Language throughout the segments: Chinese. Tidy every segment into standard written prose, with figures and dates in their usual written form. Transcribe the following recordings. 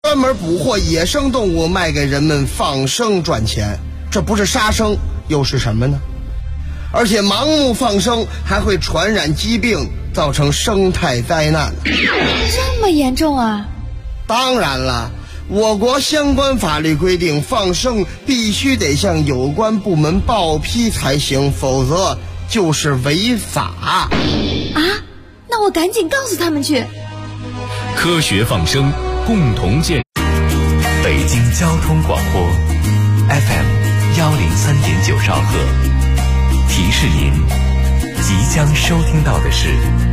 专门捕获野生动物卖给人们放生赚钱，这不是杀生又是什么呢？而且盲目放生还会传染疾病，造成生态灾难。 这么严重啊？ 当然了，我国相关法律规定，放生必须得向有关部门报批才行，否则就是违法。 啊？那我赶紧告诉他们去。 科学放生，共同建。北京交通广播 FM103.9兆赫，提示您即将收听到的是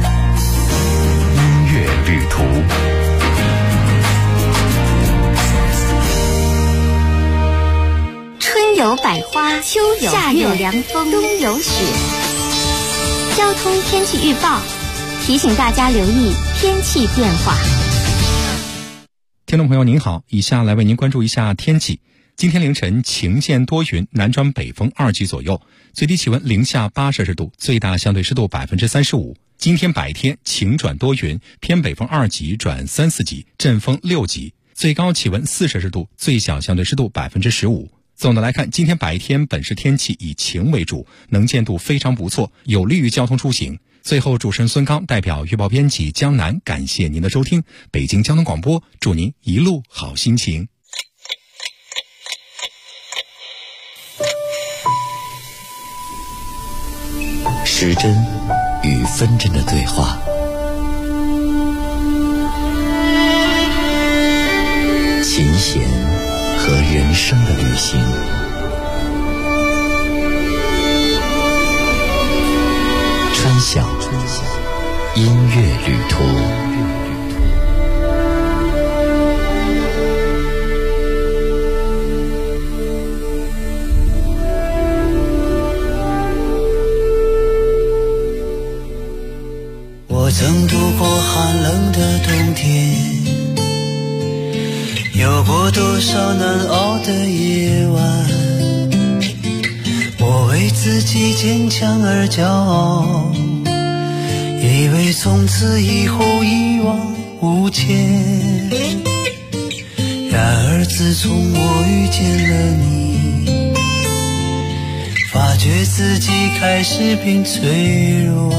音乐旅途。 春有百花，秋有夏有凉风，冬有雪。交通天气预报提醒大家留意天气变化。 听众朋友您好，以下来为您关注一下天气。今天凌晨晴间多云，南转北风2级左右，最低气温零下8摄氏度，最大相对湿度35%。今天白天晴转多云，偏北风2级转3、4级，阵风6级，最高气温4摄氏度，最小相对湿度15%。总的来看，今天白天本市天气以晴为主，能见度非常不错，有利于交通出行。最后，主持人孙刚代表预报编辑江南感谢您的收听。北京交通广播，祝您一路好心情。 时针与分针的对话，琴弦和人生的旅行，穿响音乐旅途。 我曾度过寒冷的冬天，有过多少难熬的夜晚，我为自己坚强而骄傲，以为从此以后一往无前。然而自从我遇见了你，发觉自己开始变脆弱，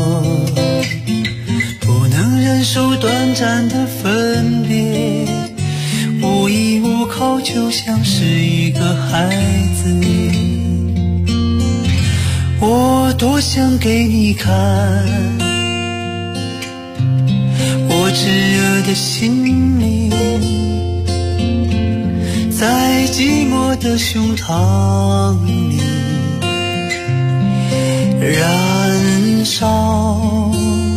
不能忍受短暂的分别，无依无靠，就像是一个孩子。我多想给你看我炙热的心灵，在寂寞的胸膛里燃烧。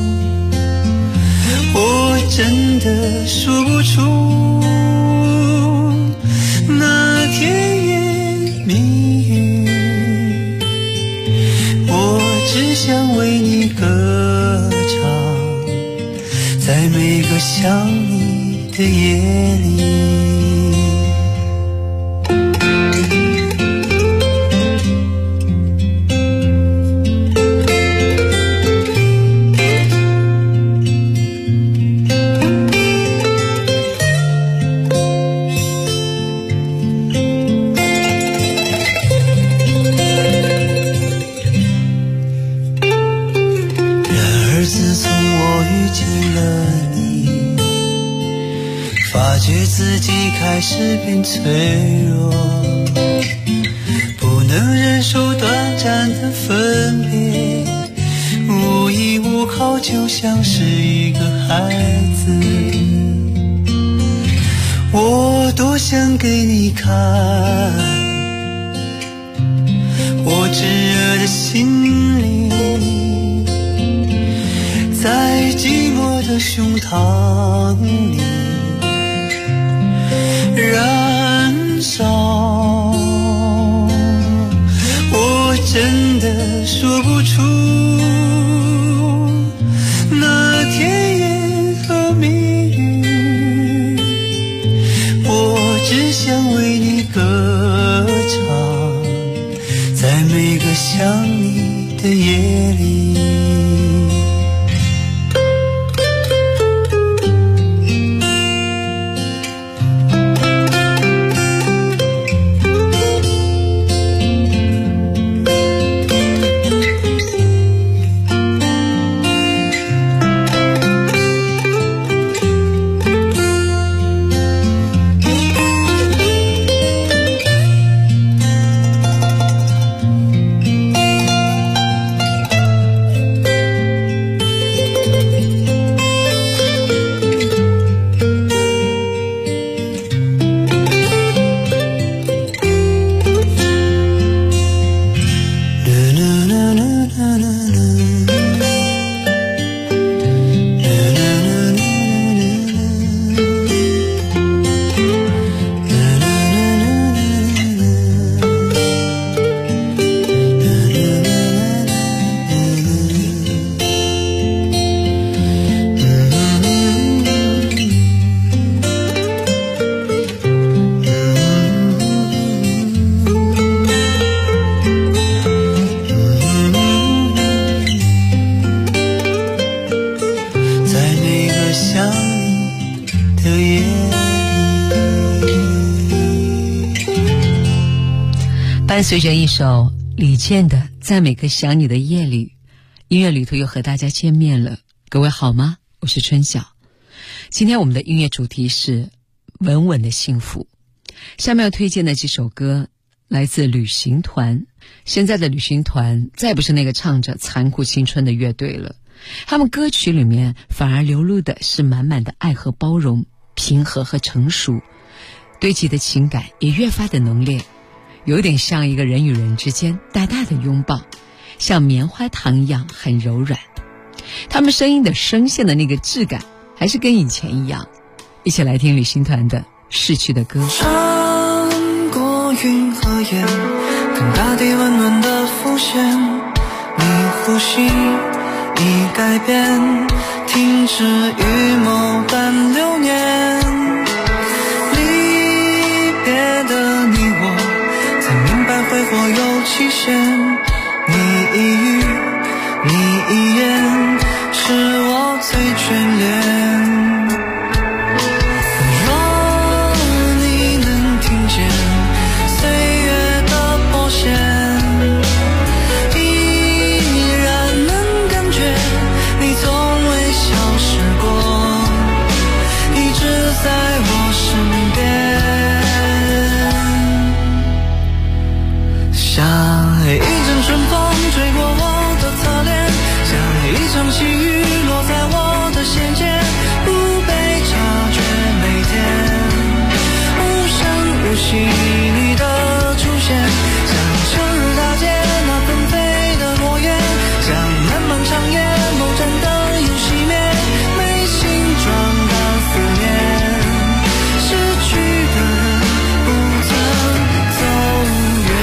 我真的说不出那甜言蜜语，我只想为你歌唱，在每个想你的夜里。自己开始变脆弱，不能忍受短暂的分别，无依无靠，就像是一个孩子。我多想给你看我炙热的心灵，在寂寞的胸膛里燃烧。我真的说不出那甜言和蜜语，我只想为你歌唱，在每个想你的夜里。 伴随着一首李健的《在每个想你的夜里》，音乐旅途又和大家见面了。各位好吗？我是春晓。今天我们的音乐主题是稳稳的幸福。下面要推荐的几首歌来自旅行团。现在的旅行团再不是那个唱着残酷青春的乐队了，他们歌曲里面反而流露的是满满的爱和包容，平和和成熟，堆积的情感也越发的浓烈，有点像一个人与人之间大大的拥抱，像棉花糖一样很柔软。他们声音的声线的那个质感还是跟以前一样。一起来听旅行团的《逝去的歌》。 穿过云和烟，跟大地温暖的浮现，你呼吸已改变，停止于某段流年。离别的你我才明白挥霍有期限，你一语你一言是我最眷恋。一阵春风吹过我的侧脸，像一场细雨落在我的弦间，不被察觉，每天无声无息你的出现，像秋日大街那纷飞的落叶，像漫漫长夜某盏灯又熄灭，没形状的思念，失去的人不曾走远。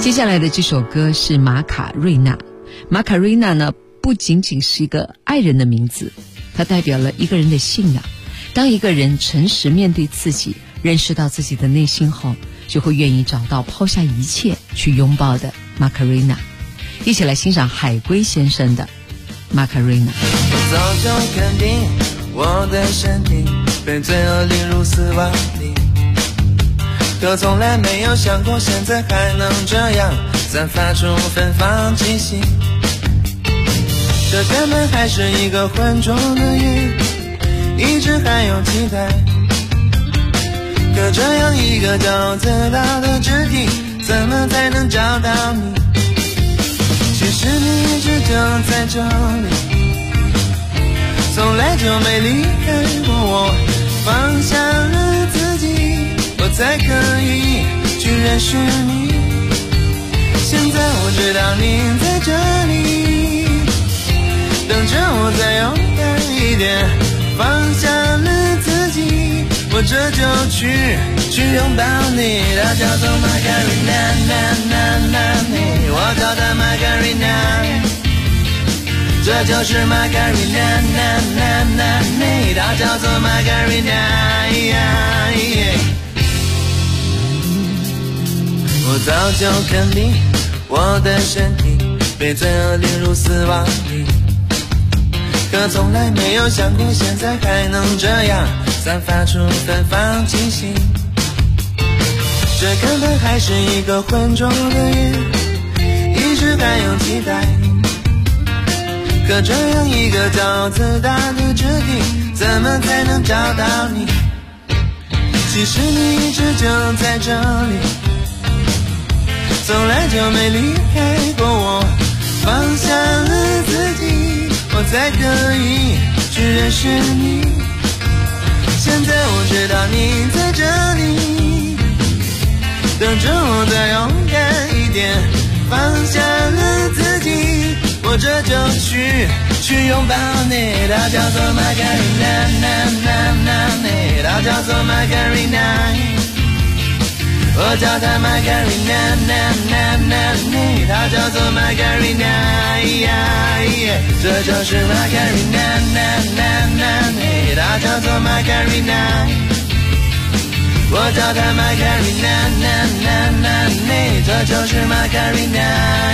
接下来的这首歌是马卡瑞娜。马卡瑞娜呢，不仅仅是一个爱人的名字，它代表了一个人的信仰。当一个人诚实面对自己，认识到自己的内心后，就会愿意找到抛下一切去拥抱的马卡瑞娜。一起来欣赏海龟先生的马卡瑞娜。 我早就肯定我的身体被罪恶淋入死亡里，可从来没有想过现在还能这样散发出芬芳气息。这根本还是一个浑浊的夜，一直还有期待，可这样一个骄傲自大的肢体，怎么才能找到你？其实你一直就在这里，从来就没离开过我，放下了自己，我才可以去认识你。现在我知道你在这里，等着我再勇敢一点，放下了自己，我这就去拥抱你。它叫做 Margarina， 我叫它 Margarina， 这就是 Margarina， 它叫做 Margarina。 我早就肯定我的身体被罪恶淋入死亡里，可从来没有想过现在还能这样散发出芬芳气息。这根本还是一个浑浊的夜，一直还有期待，可这样一个骄傲自大的肢体，怎么才能找到你？其实你一直就在这里，从来就没离开过我，放下了自己，我才可以去认识你。现在我知道你在这里，等着我再勇敢一点，放下了自己，我这就去拥抱你。它叫做 Margarina， 它叫做 Margarina， 我叫它 Margarina， 它叫做 Margarina， 这就是 Margarina， 它叫做 Margarina， 我叫它 Margarina， 这就是 Margarina。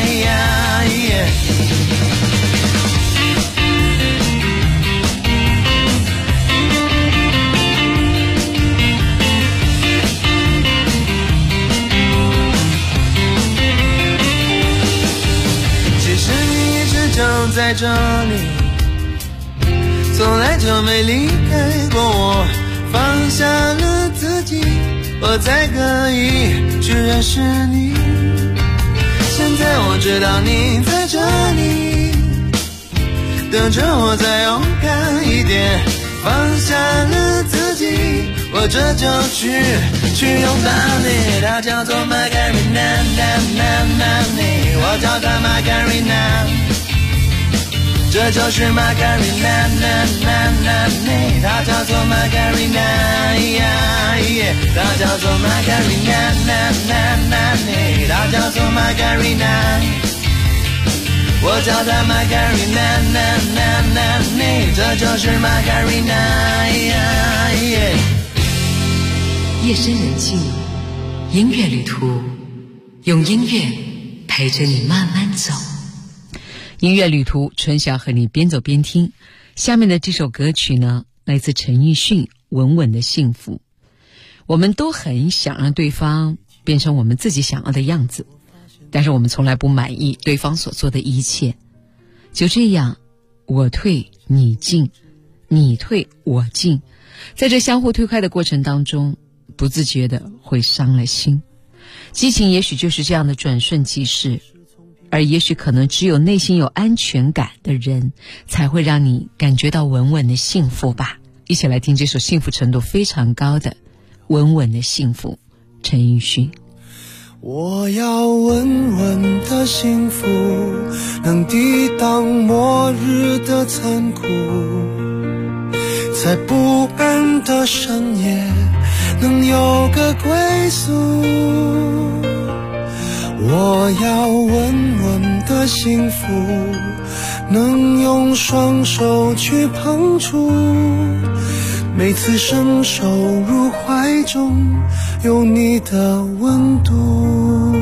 其实你一直就在这里，从来就没离开过我，放下了自己，我才可以去认识你。现在我知道你在这里，等着我再勇敢一点，放下了自己，我这就去拥抱你。它叫做 Margarina， 我叫它 Margarina， 这就是 Margarina， 它叫做 Margarina， 它叫做 Margarina， 它叫做 Margarina， 我叫它 Margarina， 这就是 Margarina。 夜深人静，音乐旅途，用音乐陪着你慢慢走。音乐旅途，春晓和你边走边听。下面的这首歌曲呢，来自陈奕迅《稳稳的幸福》。我们都很想让对方变成我们自己想要的样子，但是我们从来不满意对方所做的一切。就这样，我退你进，你退我进，在这相互推开的过程当中，不自觉的会伤了心。激情也许就是这样的转瞬即逝，而也许可能只有内心有安全感的人，才会让你感觉到稳稳的幸福吧。一起来听这首幸福程度非常高的《稳稳的幸福》，陈奕迅。 我要稳稳的幸福，能抵挡末日的残酷，在不安的深夜能有个归宿。 我要稳稳的幸福，能用双手去碰触，每次伸手入怀中有你的温度。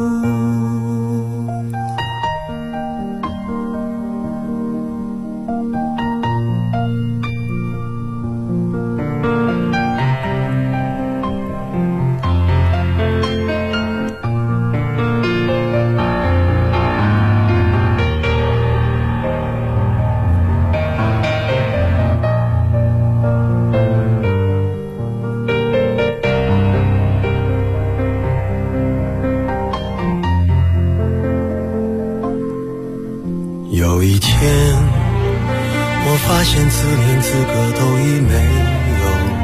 有一天我发现自恋资格都已没有，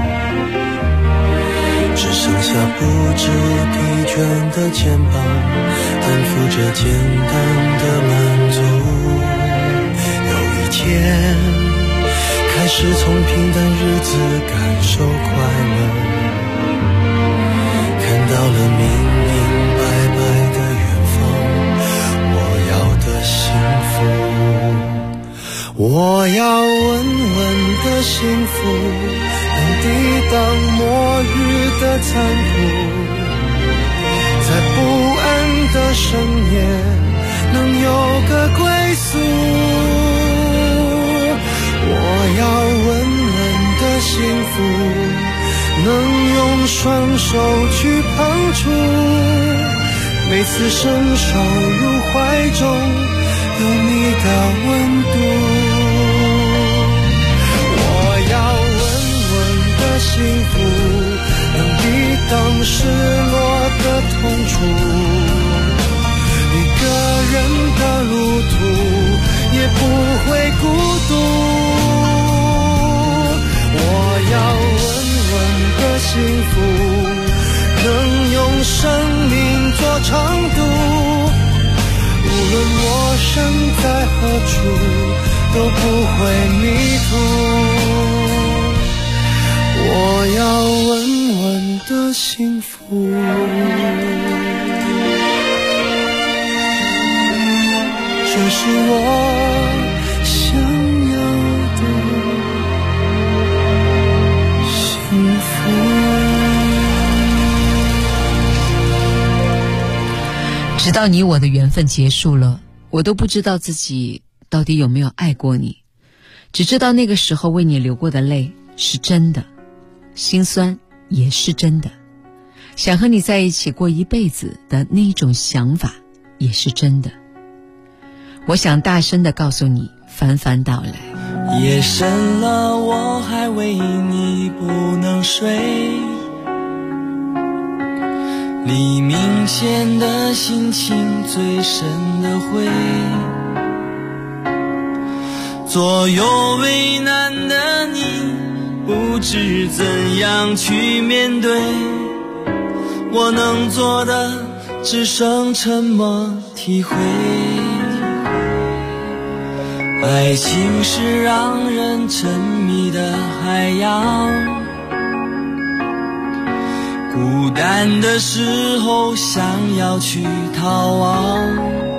只剩下不知疲倦的肩膀，担负着简单的满足。有一天开始从平淡日子感受快乐，看到了明明白白的远方，我要的幸福。我要稳稳的幸福，能抵挡末日的残酷，在不安的深夜能有个归宿。我要稳稳的幸福，能用双手去碰触，每次伸手入怀中有你的温度。我要稳稳的幸福，能抵挡失落的痛楚，一个人的路途也不会孤独。我要稳稳的幸福，能用生命做长度，无论我身在何处都不会迷途。我要稳稳的幸福，这是我想要的幸福。 直到你我的缘分结束了，我都不知道自己到底有没有爱过你，只知道那个时候为你流过的泪是真的，心酸也是真的，想和你在一起过一辈子的那种想法也是真的。我想大声地告诉你，帆帆到来。 夜深了，我还为你不能睡，黎明前的心情最深的灰，左右为难的你不知怎样去面对，我能做的只剩沉默体会。爱情是让人沉迷的海洋，孤单的时候想要去逃亡，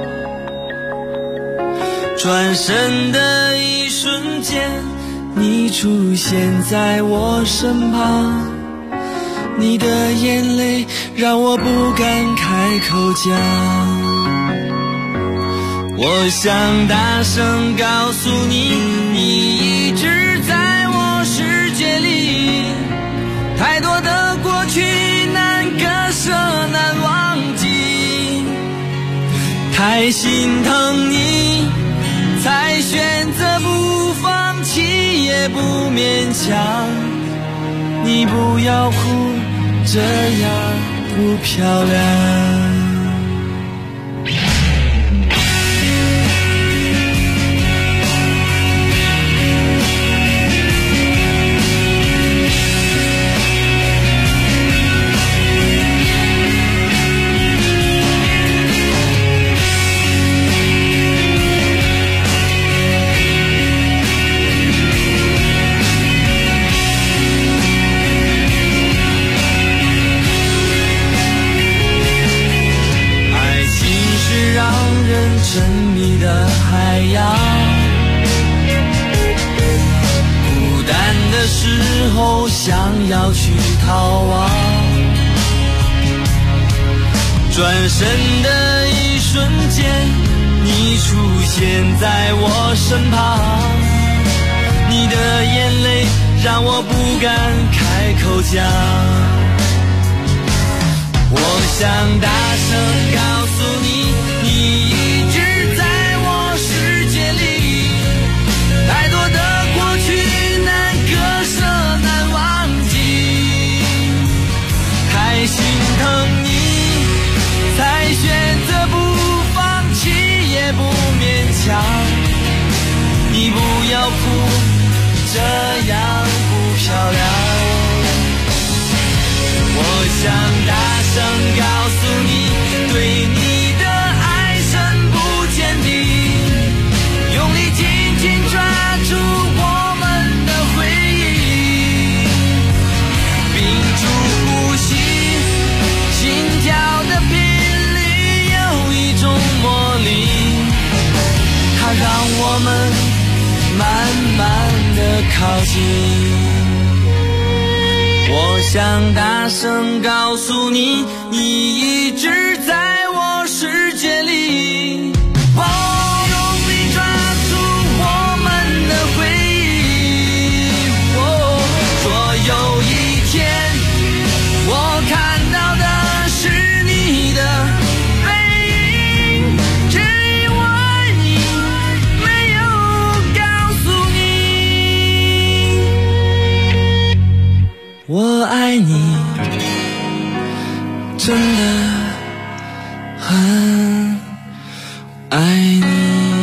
转身的一瞬间你出现在我身旁，你的眼泪让我不敢开口讲。我想大声告诉你，你一直在我世界里，太多的过去难割舍难忘记，太心疼你才选择不放弃也不勉强，你不要哭，这样不漂亮。 神秘的海洋。孤单的时候想要去逃亡，转身的一瞬间，你出现在我身旁，你的眼泪让我不敢开口讲。我想大声告诉你，你一直在我世界里，太多的过去难割舍难忘记，太心疼你才选择不放弃也不勉强，你不要哭，这样不漂亮。我想大声告诉你，对你的爱深不见底，用力紧紧抓住我们的回忆，屏住呼吸，心跳的频率有一种魔力，它让我们慢慢的靠近。我想大声告诉你，你一直在我世界里，用力抓住我们的回忆。若有一天我看到的是你的背影，只因为你没有告诉你我爱你，真的很爱你。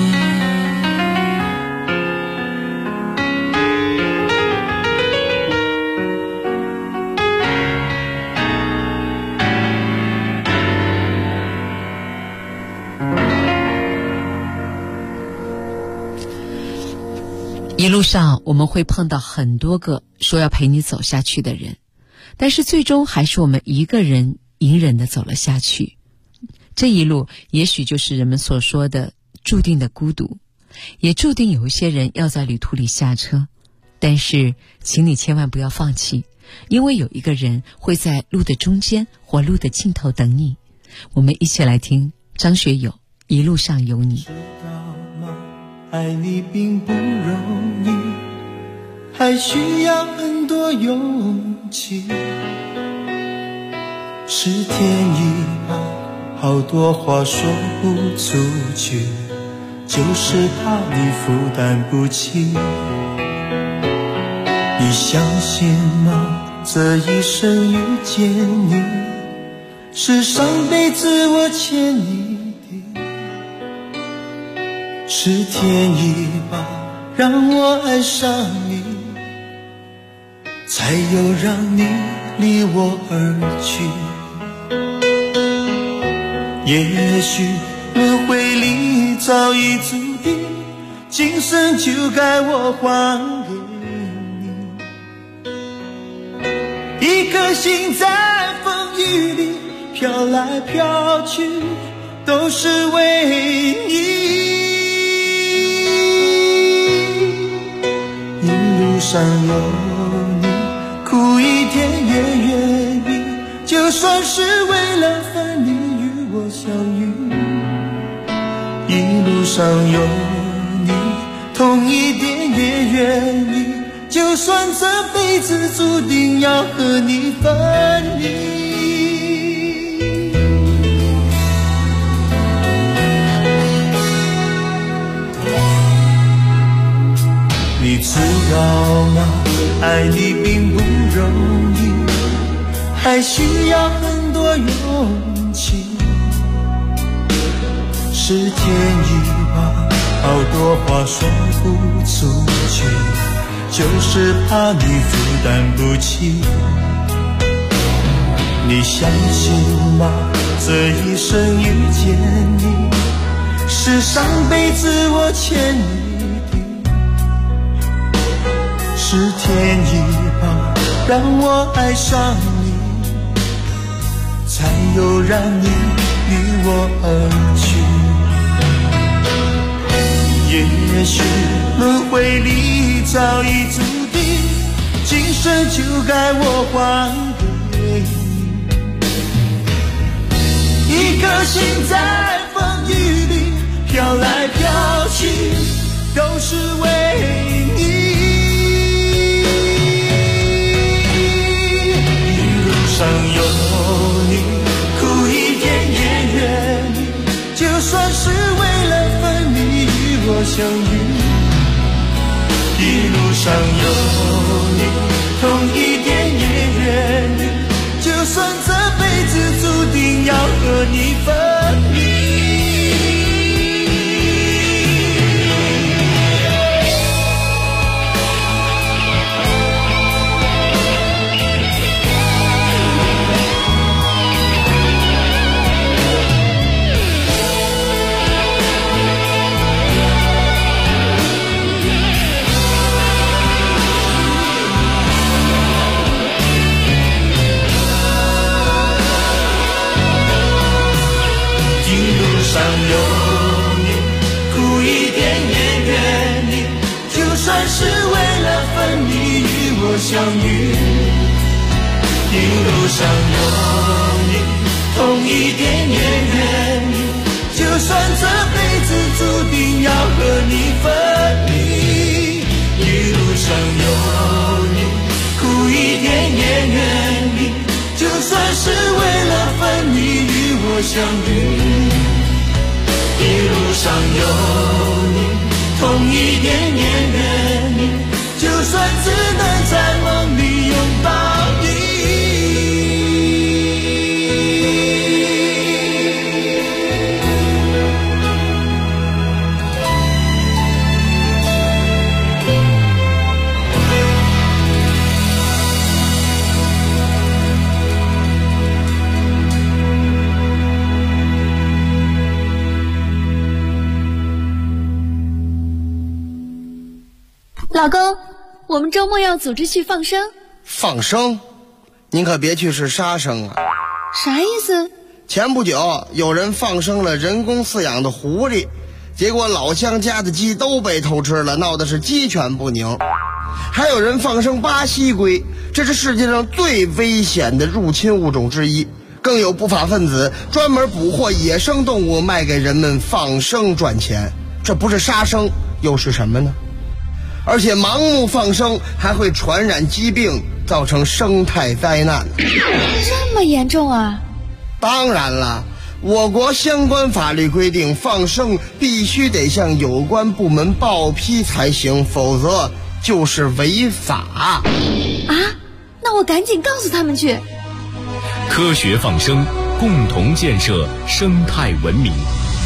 一路上我们会碰到很多个说要陪你走下去的人，但是最终还是我们一个人隐忍地走了下去。这一路也许就是人们所说的注定的孤独，也注定有一些人要在旅途里下车，但是请你千万不要放弃，因为有一个人会在路的中间或路的尽头等你。我们一起来听张学友《一路上有你》。 知道吗？爱你并不容易，还需要很多勇气。是天意吧，好多话说不出去，就是怕你负担不起。你相信吗？这一生遇见你，是上辈子我欠你的。是天意吧，让我爱上你，才有让你离我而去。也许轮回里早已注定，今生就该我还给你。一颗心在风雨里飘来飘去，都是为你。一路上有你，苦一点也愿意，就算是为了分离我相遇。一路上有你，痛一点也愿意，就算这辈子注定要和你分离。你知道吗？爱你并不容易，还需要很多勇气。是天意吧，好多话说不出去，就是怕你负担不起。你相信吗？这一生遇见你，是上辈子我欠你的。是天意吧，让我爱上你，才有让你离我而去。 早已注定，今生就该我还给你。一颗心在风雨里飘来飘去，都是为你。一路上有你，苦一点也愿意，就算是为了分离与我相遇。一路上有你，痛一点也愿意，就算这辈子注定要和你分离。上有你，苦一点也愿意，就算是为了分离与我相遇。一路上有你，痛一点也愿意，就算这辈子注定要和你分离。一路上有你，苦一点也愿意，就算是为了分离与我相遇。一路上有你，痛一点也愿意，就算只能在梦里拥抱你。 老公，我们周末要组织去放生。 放生？您可别去是杀生啊！ 啥意思？ 前不久有人放生了人工饲养的狐狸，结果老乡家的鸡都被偷吃了，闹的是鸡犬不宁。还有人放生巴西龟，这是世界上最危险的入侵物种之一。更有不法分子专门捕获野生动物卖给人们放生赚钱，这不是杀生又是什么呢？而且盲目放生还会传染疾病，造成生态灾难。 这么严重啊？ 当然了，我国相关法律规定，放生必须得向有关部门报批才行，否则就是违法。 啊？那我赶紧告诉他们去。 科学放生，共同建设生态文明。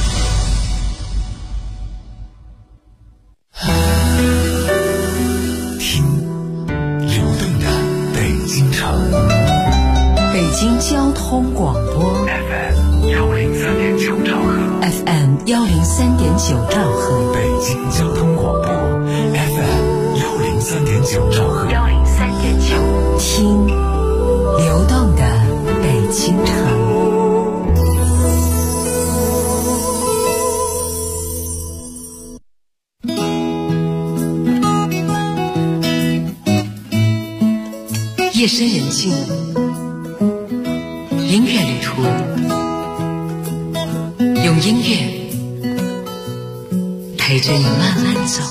北京交通广播 FM 103.9兆赫 FM 103.9兆赫， 北京交通广播 FM 103.9兆赫 103.9，听流动的北京城。夜深人静，音乐旅途，用音乐陪着你慢慢走。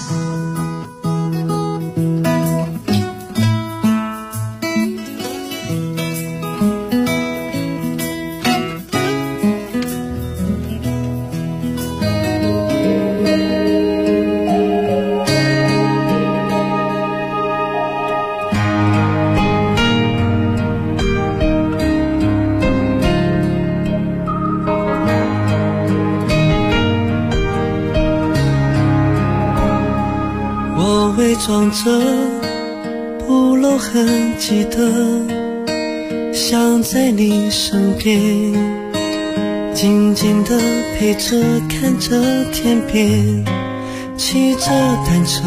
装着不露痕迹的，想在你身边，静静地陪着，看着天边，骑着单车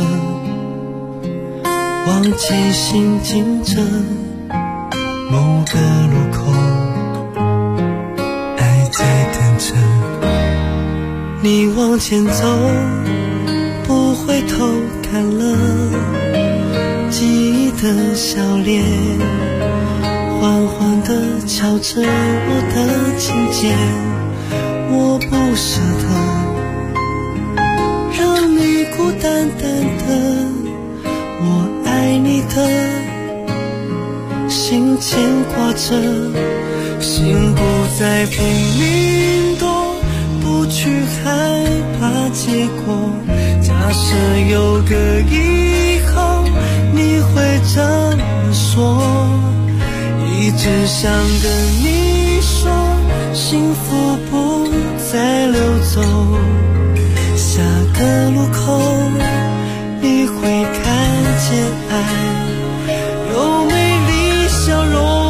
往前行进着，某个路口，爱在等着你往前走，不回头看了， 记忆的笑脸，缓缓地敲着我的琴键，我不舍得让你孤单单的，我爱你的心牵挂着，心不再拼命躲，不去害怕结果，假设有个以后你会这么说，一直想跟你说幸福不再溜走，下个路口你会看见爱有美丽笑容，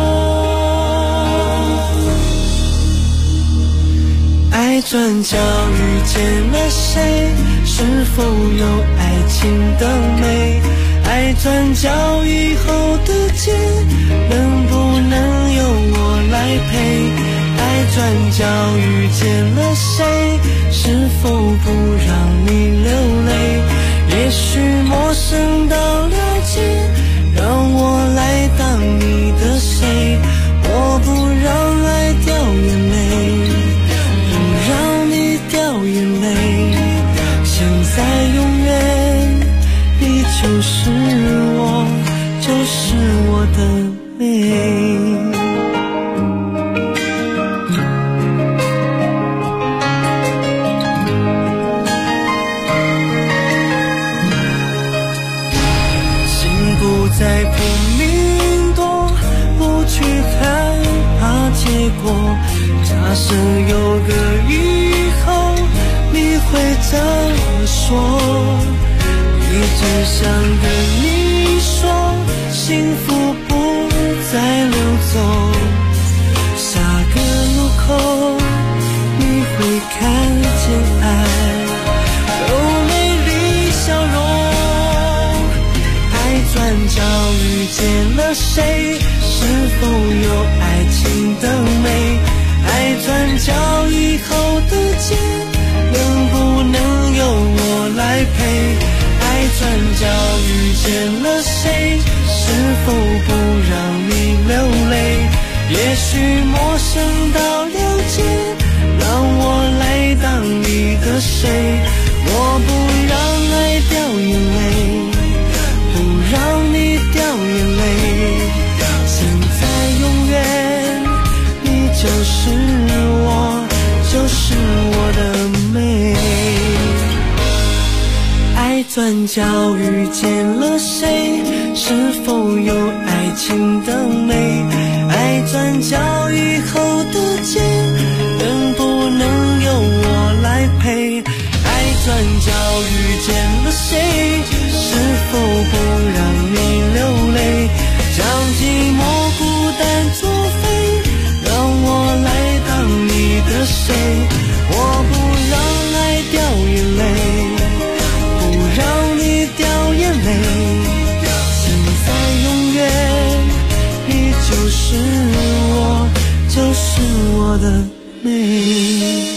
爱转角遇见了谁，是否有爱情的美，爱转角以后的街能不能由我来陪，爱转角遇见了谁，是否不让你流泪，也许陌生到了解，让我来当你的谁，我不让爱掉眼泪，不让你掉眼泪，现在永远你就是我，就是我的美。再拼命躲，不去害怕结果，假设有个以后你会这么说，一直想跟你说幸福不再溜走，下个路口你会看见爱有美丽笑容，转角遇见了谁，是否有爱情的美，爱转角以后的街能不能由我来陪，爱转角遇见了谁，是否不让你流泪，也许陌生到了解，让我来当你的谁，我不让爱掉眼泪，不让你掉眼泪，现在永远你就是我，就是我的美，爱转角遇见了谁，是否有爱情的美，爱转角以后的街能不能由我来陪，爱转角遇见了谁，是否不让你流泪，将寂寞孤单作废，让我来当你的谁，我不让爱掉眼泪，不让你掉眼泪，现在永远你就是我，就是我的美。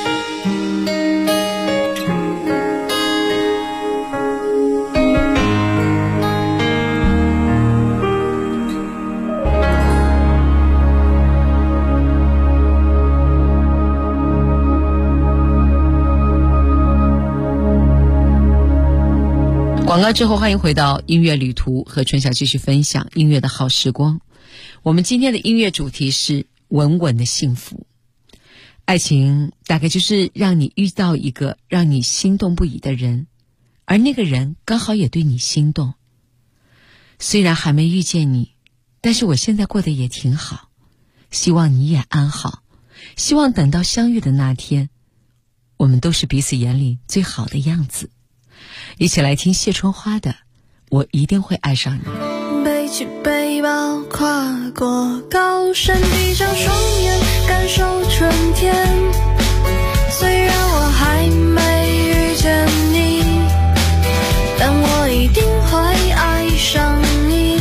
广告之后，欢迎回到音乐旅途，和春晓继续分享音乐的好时光。我们今天的音乐主题是稳稳的幸福。爱情大概就是让你遇到一个让你心动不已的人，而那个人刚好也对你心动。虽然还没遇见你，但是我现在过得也挺好，希望你也安好，希望等到相遇的那天，我们都是彼此眼里最好的样子。一起来听谢春花的《我一定会爱上你》。 背起背包，跨过高山，闭上双眼，感受春天。虽然我还没遇见你，但我一定会爱上你。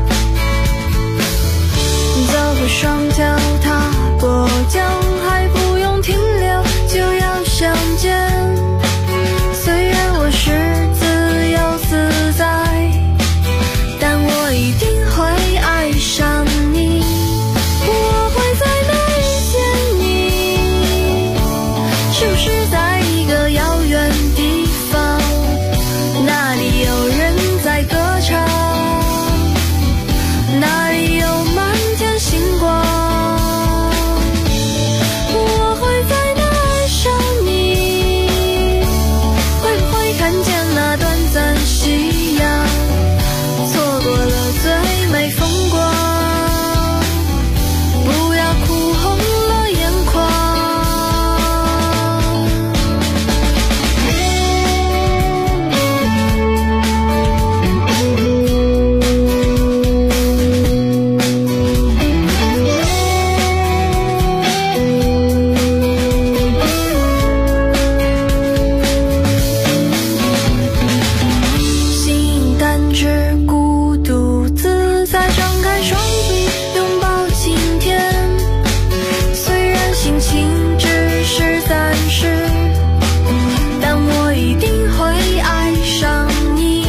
走过双脚，踏过江，还不用停留，就要相见。虽然我是自由自在， 是不是在一个遥远地方，那里有人在歌唱，那里有满天星光，我会在那爱上你，会不会看见那短暂夕阳，错过了最美风光，不要哭红了眼眶。心淡至孤独自在，张开双臂拥抱晴天，虽然心情只是暂时，但我一定会爱上你，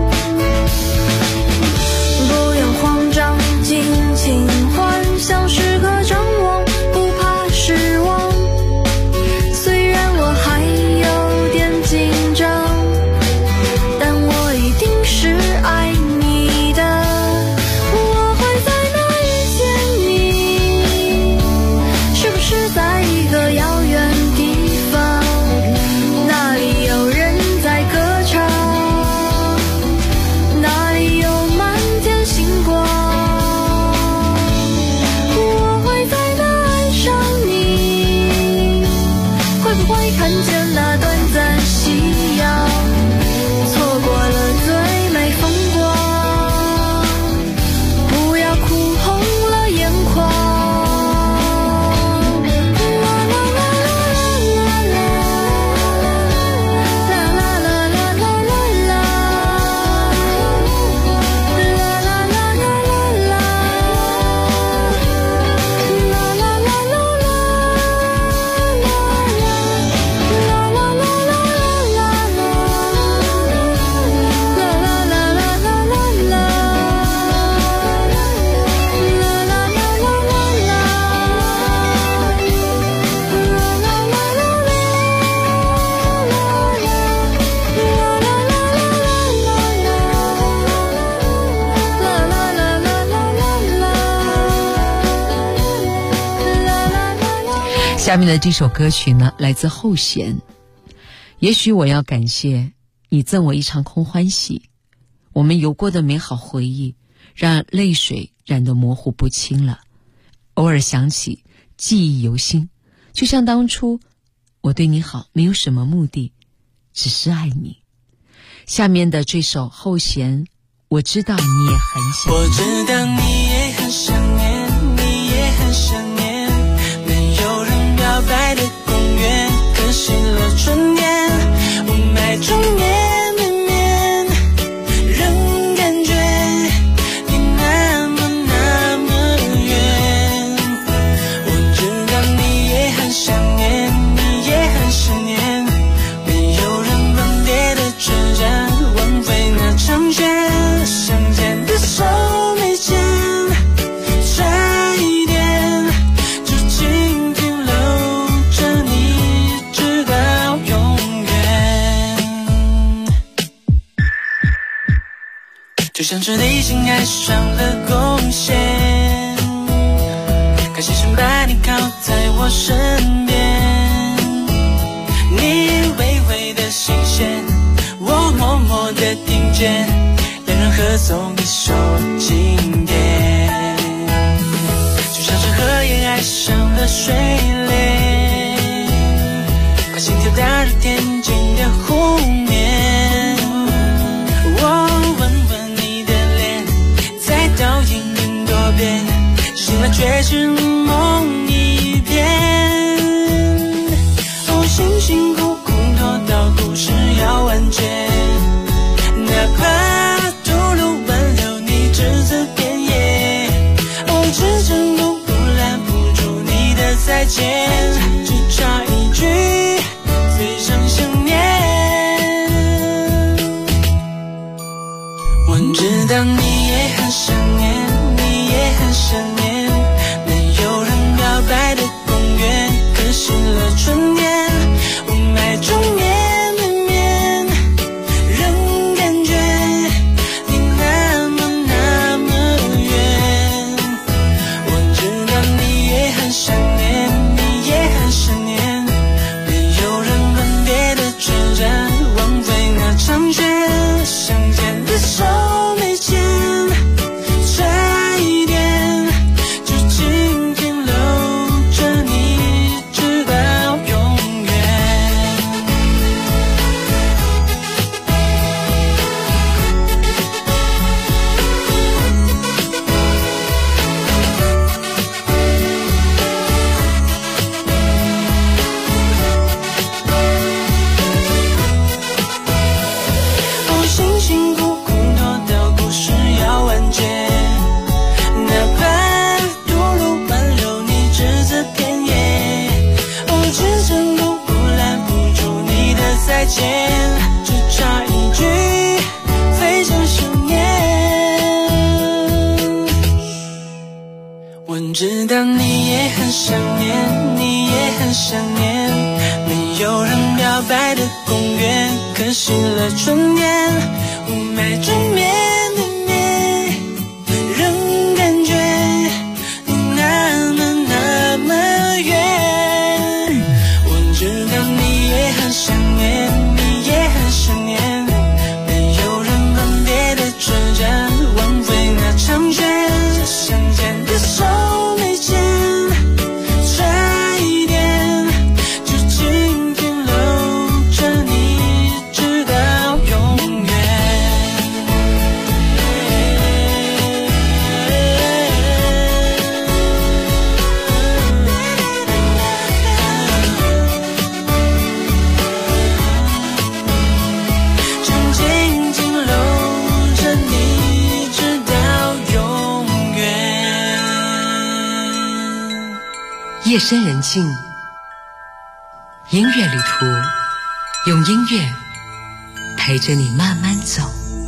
不用慌张，尽情幻想，时刻张望，不怕失望，虽然我还有点紧张，但我一定是爱你的，我会在那遇见你，是不是在一个遥远地方，那里有人在歌唱，那里有满天星光，我会在那爱上你，会不会看见那短暂夕阳，错过了最美风光，不要哭红了眼眶。啦啦啦啦啦啦啦啦啦啦啦啦啦啦下面的这首歌曲呢，来自后弦。也许我要感谢你赠我一场空欢喜，我们有过的美好回忆，让泪水染得模糊不清了。偶尔想起，记忆犹新，就像当初我对你好，没有什么目的，只是爱你。下面的这首后弦，我知道你也很想念。 我知道你也很想念，你也很想念，没有人表白的公园，可惜了春天，雾霾中绵绵绵，仍感觉你那么那么远。我知道你也很想念，你也很想念，没有人吻别的车站，枉费那场雪，相见的手没牵，差一点就轻停留着你，直到永远。就像是你已经爱上了贡献，该深深把你靠在我身边，你微微的视线，我默默的听见，两人合奏一首经典，就像是荷叶爱上了水莲，把心跳打入天际的湖面，我吻吻你的脸，再倒影多变，醒了却是梦一片。哦，辛辛苦苦拖到故事要完结，哪怕吐露挽留你只字片叶，哦，只挣不拦不住你的再见，只差一句非常想念。我知道你也很想念，你也很想念，没有人表白的公园，可惜了春天， 间，只差一句非常想念。我知道你也很想念，你也很想念，没有人表白的公园，可惜了春天，雾霾中面对面，仍感觉你那么远。我知道你也很想念，你也很想念，没有人分别的车站，枉费那场雪，相见的手没牵，差一点就紧紧搂着你，直到永远。就紧紧搂着你，直到永远。 夜深人静，音乐旅途，用音乐陪着你慢慢走。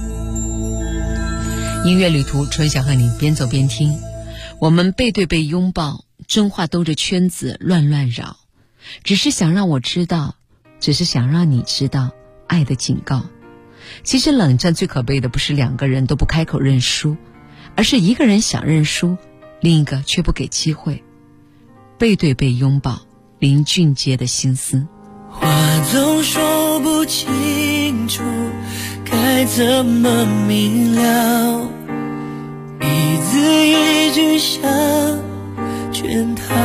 音乐旅途，春晓和你边走边听。我们背对背拥抱，真话兜着圈子乱扰，只是想让我知道，只是想让你知道爱的警告。其实冷战最可悲的不是两个人都不开口认输，而是一个人想认输，另一个却不给机会。背对背拥抱，林俊杰的心思。 话总说不清楚，该怎么明了，一字一句像圈套，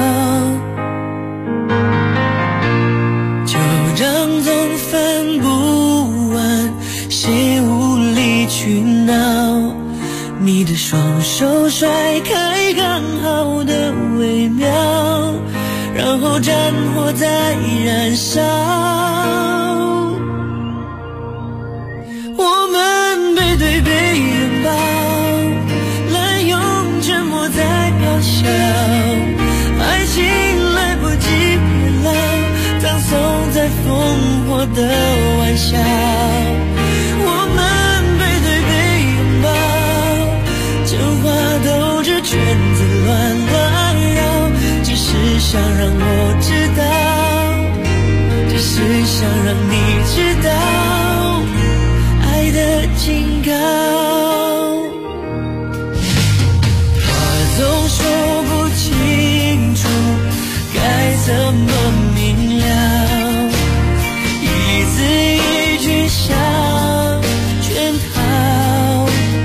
旧账总翻不完，谁无理取闹，你的双手甩开刚好的微妙，然后战火在燃烧。我们背对背拥抱，滥用沉默在咆哮，爱情来不及变老，葬送在烽火的玩笑。我们背对背拥抱，真话兜着圈子乱绕，只是想让我知道，只是想让你知道爱的警告。话总说不清楚，该怎么明了，一字一句像圈套，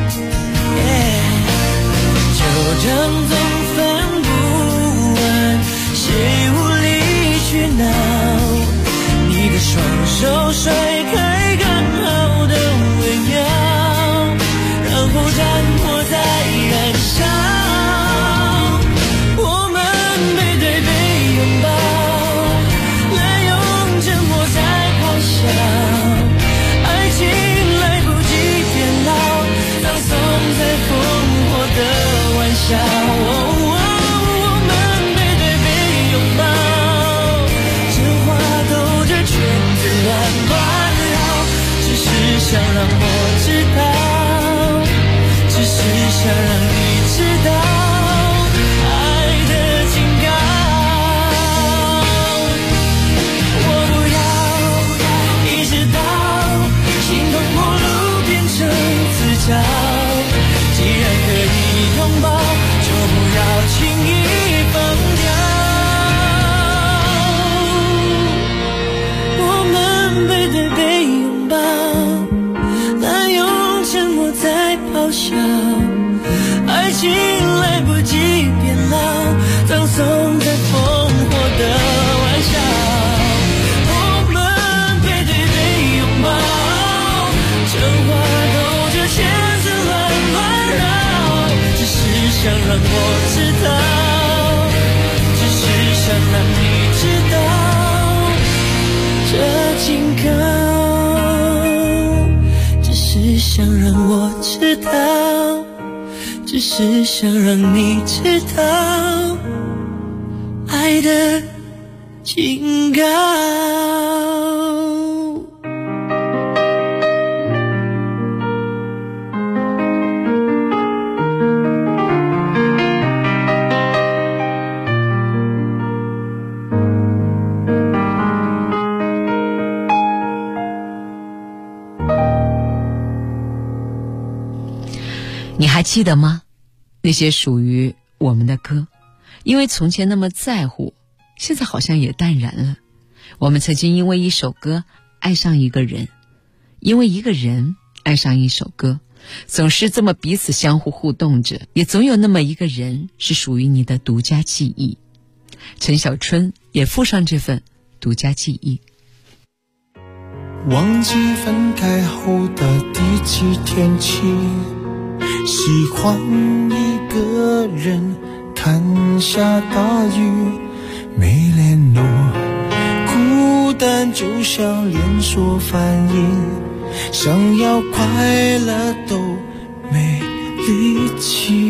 旧账总翻不完，谁无理取闹，你的双手甩开刚好的微妙，然后战火在燃烧。我们背对背拥抱，滥用沉默在咆哮，爱情来不及变老，葬送在烽火的玩笑。我们背对背拥抱，真话兜着圈子乱绕，只是想让我知道，只是想让你知道爱的警告。我不要一直到心痛陌路变成死角，既然可以拥抱，就不要轻易放掉。我们背对背拥抱，滥用沉默在咆哮，爱情来不及变老，葬送在烽火的玩笑。我们背对背拥抱，真话兜着圈子乱绕，只是想让我知道，只是想让你知道这警告，只是想让我知道，只是想让你知道爱的警告。 你还记得吗？那些属于我们的歌，因为从前那么在乎，现在好像也淡然了。我们曾经因为一首歌爱上一个人，因为一个人爱上一首歌，总是这么彼此相互互动着，也总有那么一个人是属于你的独家记忆。陈小春也附上这份独家记忆。 忘记分开后的第几天起，喜欢一个人看下大雨，没联络，孤单就像连锁反应，想要快乐都没力气，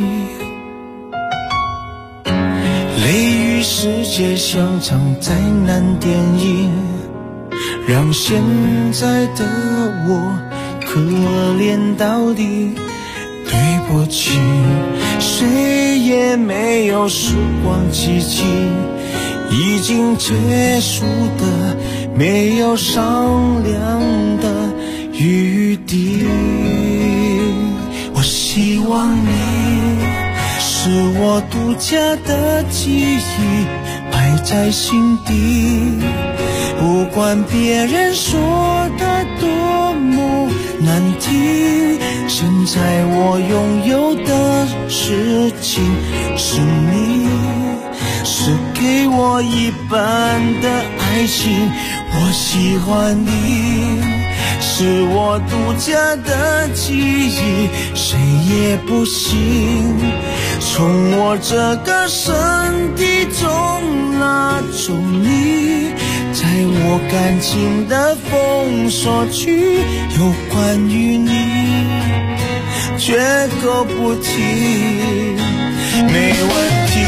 雷雨世界像场灾难电影，让现在的我可怜到底。对不起，谁也没有时光机器，已经结束的没有商量的余地。我希望你是我独家的记忆，摆在心底，不管别人说的多么难听，现在我拥有的事情是你，是给我一半的爱情。我喜欢你，是我独家的记忆，谁也不行从我这个身体中拿走你，在我感情的封锁区，有关于你绝口不提，没问题。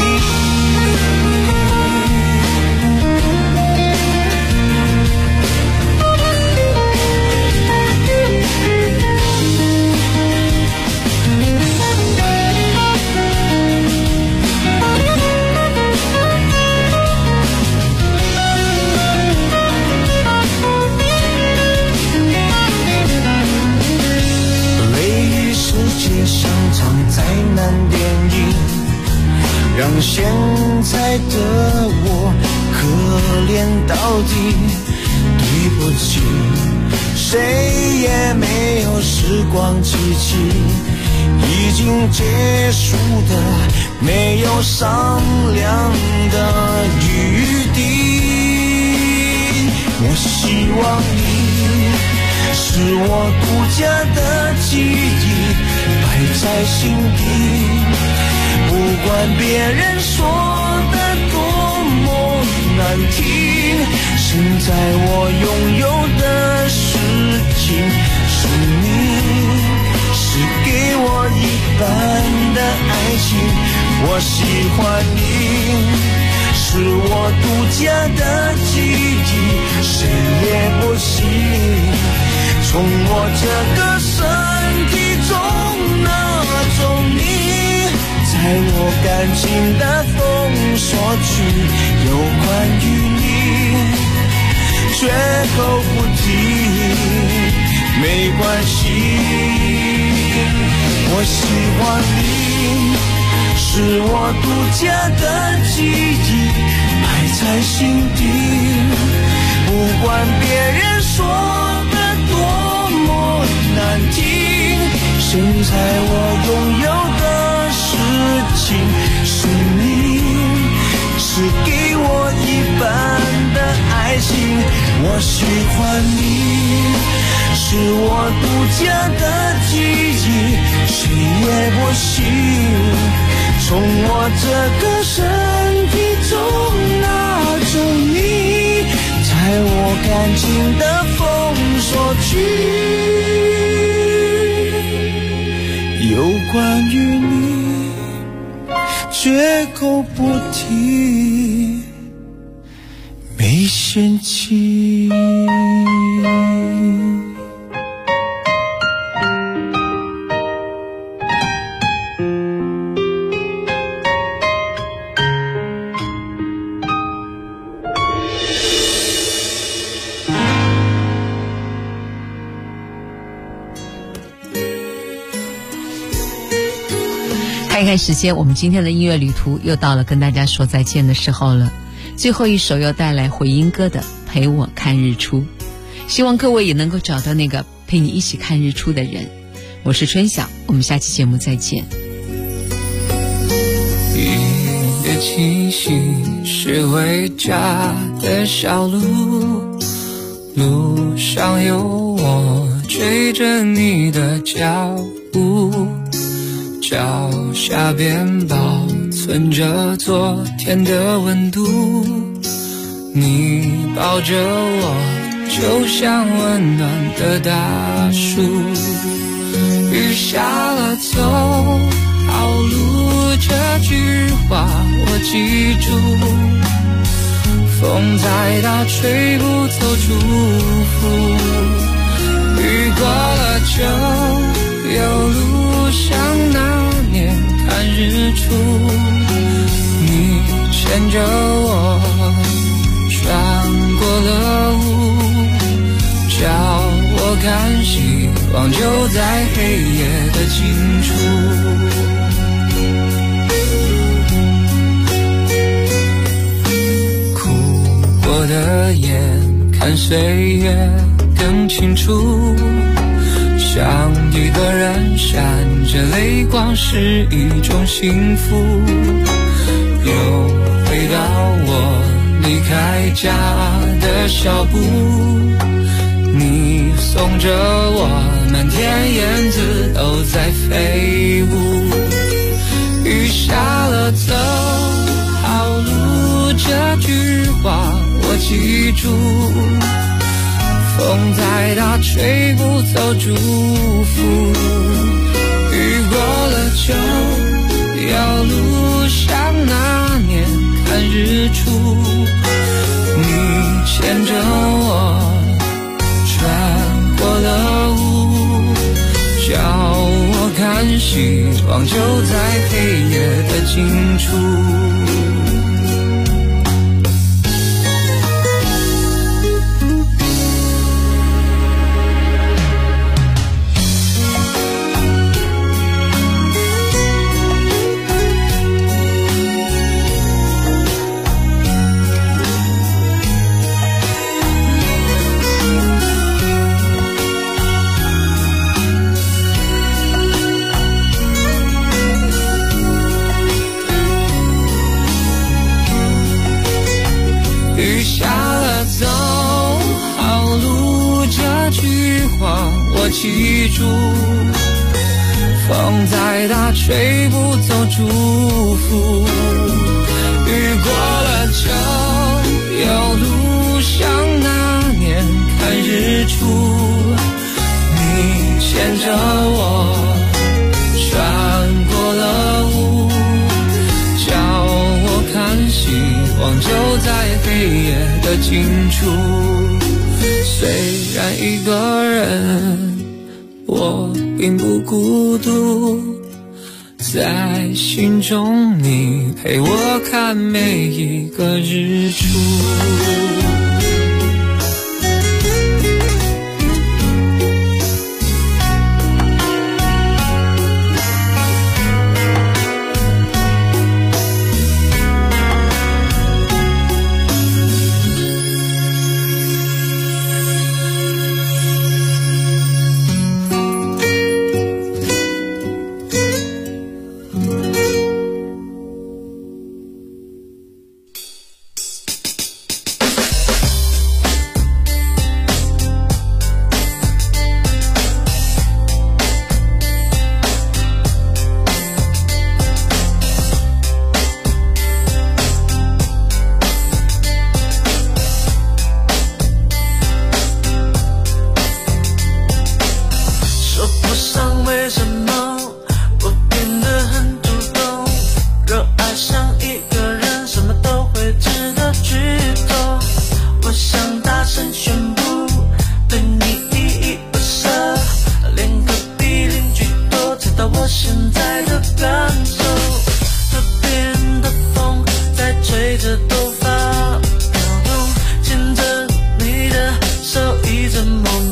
灾难电影，让现在的我可怜到底。对不起，谁也没有时光机器，已经结束的没有商量的余地。我希望你是我独家的记忆，摆在心底，不管别人说的多么难听，现在我拥有的事情是你，是给我一半的爱情。我喜欢你，是我独家的记忆，谁也不行从我这个身体中拿走你，在我感情的封锁区，有关于你绝口不提，没关系。我喜欢你，是我独家的记忆，摆在心底，不管别人说的多么难听，现在我拥有的事情是你，是给我一半的爱情。我喜欢你，是我独家的记忆，谁也不行从我这个身体中拿走你，在我感情的封锁区，有关于你绝口不提，没嫌弃。 看一看时间，我们今天的音乐旅途又到了跟大家说再见的时候了。最后一首要带来回音哥的《陪我看日出》，希望各位也能够找到那个陪你一起看日出的人。我是春晓，我们下期节目再见。 一夜清醒是回家的小路，路上有我追着你的脚步，脚下边保存着昨天的温度，你抱着我就像温暖的大树，雨下了走好路，这句话我记住，风再大吹不走祝福，雨过了就有路，像那年看日出，你牵着我穿过了雾，叫我看希望就在黑夜的尽处，我的眼看岁月更清楚，想一个人闪着泪光是一种幸福，又回到我离开家的小步，你送着我，满天燕子都在飞舞，雨下了走好路，这句话我记住，风再大吹不走祝福，雨过了就有路，像那年看日出，你牵着我穿过了雾，叫我看希望就在黑夜的尽处，雨下了走好路，这句话我记住，风再大吹不走祝福，雨过了就有路，像那年看日出，你牵着我穿过了雾，叫我看希望就在黑夜的尽处，虽然一个人我并不孤独，在心中你陪我看每一个日出。 头发飘动，牵着你的手，一阵梦。